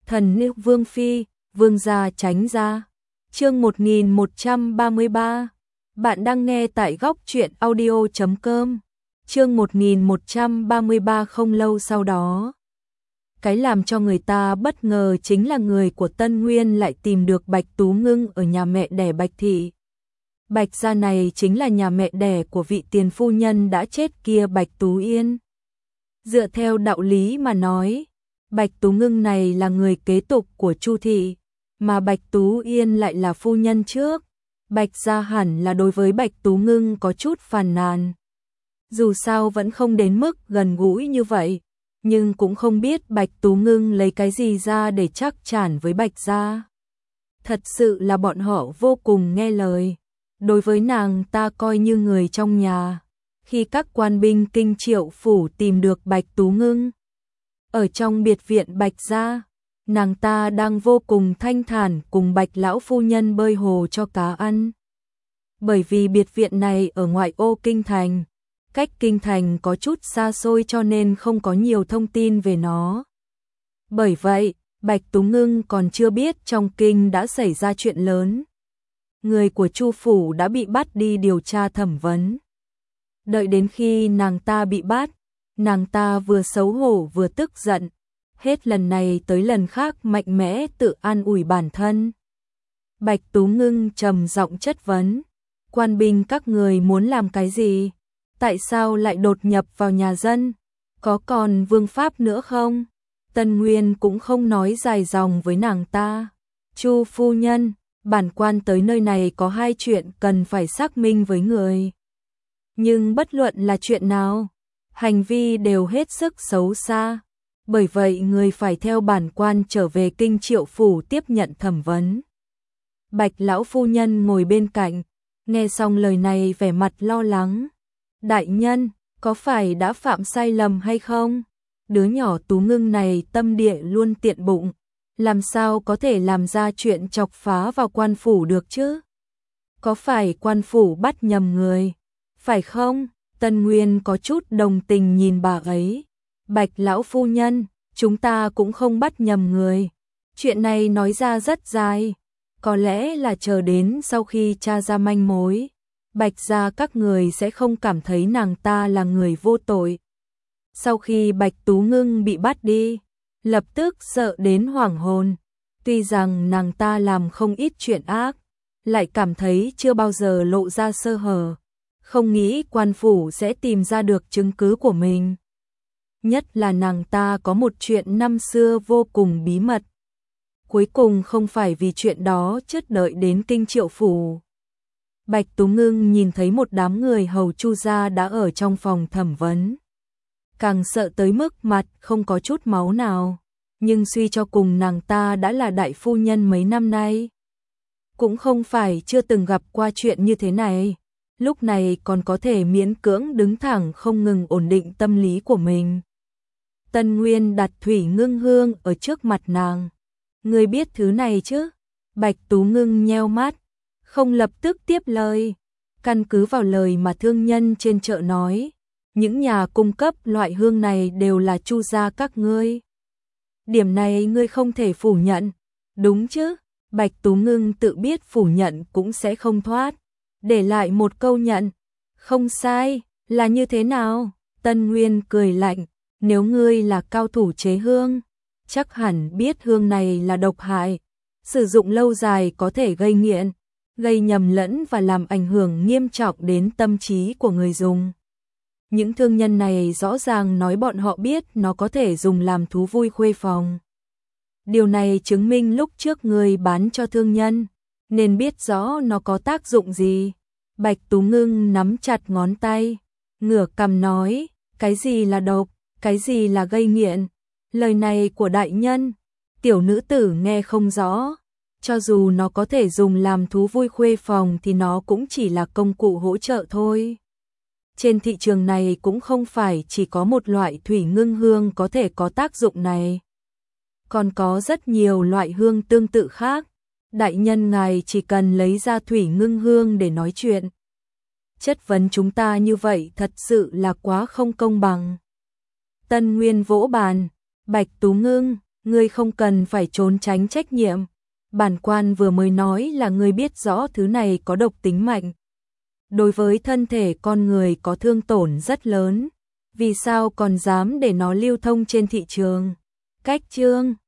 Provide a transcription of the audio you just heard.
Thần nữ Vương Phi, Vương gia tránh ra. Chương 1133. Bạn đang nghe tại góc truyện audio.com. Chương 1133. Không lâu sau đó, cái làm cho người ta bất ngờ chính là người của Tân Nguyên lại tìm được Bạch Tú Ngưng ở nhà mẹ đẻ Bạch thị. Bạch gia này chính là nhà mẹ đẻ của vị tiền phu nhân đã chết kia, Bạch Tú Yên. Dựa theo đạo lý mà nói, Bạch Tú Ngưng này là người kế tục của Chu thị, mà Bạch Tú Yên lại là phu nhân trước. Bạch gia hẳn là đối với Bạch Tú Ngưng có chút phàn nàn. Dù sao vẫn không đến mức gần gũi như vậy, nhưng cũng không biết Bạch Tú Ngưng lấy cái gì ra để trắc trản với Bạch gia. Thật sự là bọn họ vô cùng nghe lời, đối với nàng ta coi như người trong nhà. Khi các quan binh Kinh Triệu phủ tìm được Bạch Tú Ngưng ở trong biệt viện Bạch gia, nàng ta đang vô cùng thanh thản cùng Bạch lão phu nhân bơi hồ cho cá ăn. Bởi vì biệt viện này ở ngoại ô kinh thành, cách kinh thành có chút xa xôi cho nên không có nhiều thông tin về nó. Bởi vậy, Bạch Tú Ngưng còn chưa biết trong kinh đã xảy ra chuyện lớn. Người của Chu phủ đã bị bắt đi điều tra thẩm vấn. Đợi đến khi nàng ta bị bắt, nàng ta vừa xấu hổ vừa tức giận, hết lần này tới lần khác mạnh mẽ tự an ủi bản thân. Bạch Tú Ngưng trầm giọng chất vấn, quan binh các người muốn làm cái gì? Tại sao lại đột nhập vào nhà dân? Có còn vương pháp nữa không? Tân Nguyên cũng không nói dài dòng với nàng ta. Chu phu nhân, bản quan tới nơi này có hai chuyện cần phải xác minh với người. Nhưng bất luận là chuyện nào, hành vi đều hết sức xấu xa. Bởi vậy người phải theo bản quan trở về Kinh Triệu phủ tiếp nhận thẩm vấn. Bạch lão phu nhân ngồi bên cạnh, nghe xong lời này vẻ mặt lo lắng. Đại nhân, có phải đã phạm sai lầm hay không? Đứa nhỏ Tú Ngưng này tâm địa luôn tiện bụng, làm sao có thể làm ra chuyện chọc phá vào quan phủ được chứ? Có phải quan phủ bắt nhầm người, phải không? Tân Nguyên có chút đồng tình nhìn bà ấy. Bạch lão phu nhân, chúng ta cũng không bắt nhầm người. Chuyện này nói ra rất dài, có lẽ là chờ đến sau khi tra ra manh mối, Bạch gia các người sẽ không cảm thấy nàng ta là người vô tội. Sau khi Bạch Tú Ngưng bị bắt đi, lập tức sợ đến hoảng hồn. Tuy rằng nàng ta làm không ít chuyện ác, lại cảm thấy chưa bao giờ lộ ra sơ hở, không nghĩ quan phủ sẽ tìm ra được chứng cứ của mình. Nhất là nàng ta có một chuyện năm xưa vô cùng bí mật. Cuối cùng không phải vì chuyện đó chớt đợi đến Kinh Triệu phủ. Bạch Tú Ngưng nhìn thấy một đám người hầu Chu gia đã ở trong phòng thẩm vấn. Càng sợ tới mức mặt không có chút máu nào. Nhưng suy cho cùng nàng ta đã là đại phu nhân mấy năm nay. Cũng không phải chưa từng gặp qua chuyện như thế này. Lúc này còn có thể miễn cưỡng đứng thẳng không ngừng ổn định tâm lý của mình. Tân Nguyên đặt thủy ngưng hương ở trước mặt nàng. Người biết thứ này chứ? Bạch Tú Ngưng nheo mắt, không lập tức tiếp lời. Căn cứ vào lời mà thương nhân trên chợ nói, những nhà cung cấp loại hương này đều là Chu gia các ngươi. Điểm này ngươi không thể phủ nhận, đúng chứ? Bạch Tú Ngưng tự biết phủ nhận cũng sẽ không thoát, để lại một câu nhận. Không sai, là như thế nào? Tân Nguyên cười lạnh, nếu ngươi là cao thủ chế hương, chắc hẳn biết hương này là độc hại, sử dụng lâu dài có thể gây nghiện, gây nhầm lẫn và làm ảnh hưởng nghiêm trọng đến tâm trí của người dùng. Những thương nhân này rõ ràng nói bọn họ biết nó có thể dùng làm thú vui khuê phòng. Điều này chứng minh lúc trước người bán cho thương nhân, nên biết rõ nó có tác dụng gì. Bạch Tú Ngưng nắm chặt ngón tay, ngửa cằm nói, cái gì là độc, cái gì là gây nghiện. Lời này của đại nhân, tiểu nữ tử nghe không rõ. Cho dù nó có thể dùng làm thú vui khuê phòng thì nó cũng chỉ là công cụ hỗ trợ thôi. Trên thị trường này cũng không phải chỉ có một loại thủy ngưng hương có thể có tác dụng này. Còn có rất nhiều loại hương tương tự khác. Đại nhân ngài chỉ cần lấy ra thủy ngưng hương để nói chuyện. Chất vấn chúng ta như vậy thật sự là quá không công bằng. Tân Nguyên vỗ bàn, Bạch Tú Ngưng, Ngươi không cần phải trốn tránh trách nhiệm. Bản quan vừa mới nói là ngươi biết rõ thứ này có độc tính mạnh. Đối với thân thể con người có thương tổn rất lớn. Vì sao còn dám để nó lưu thông trên thị trường? Cách chương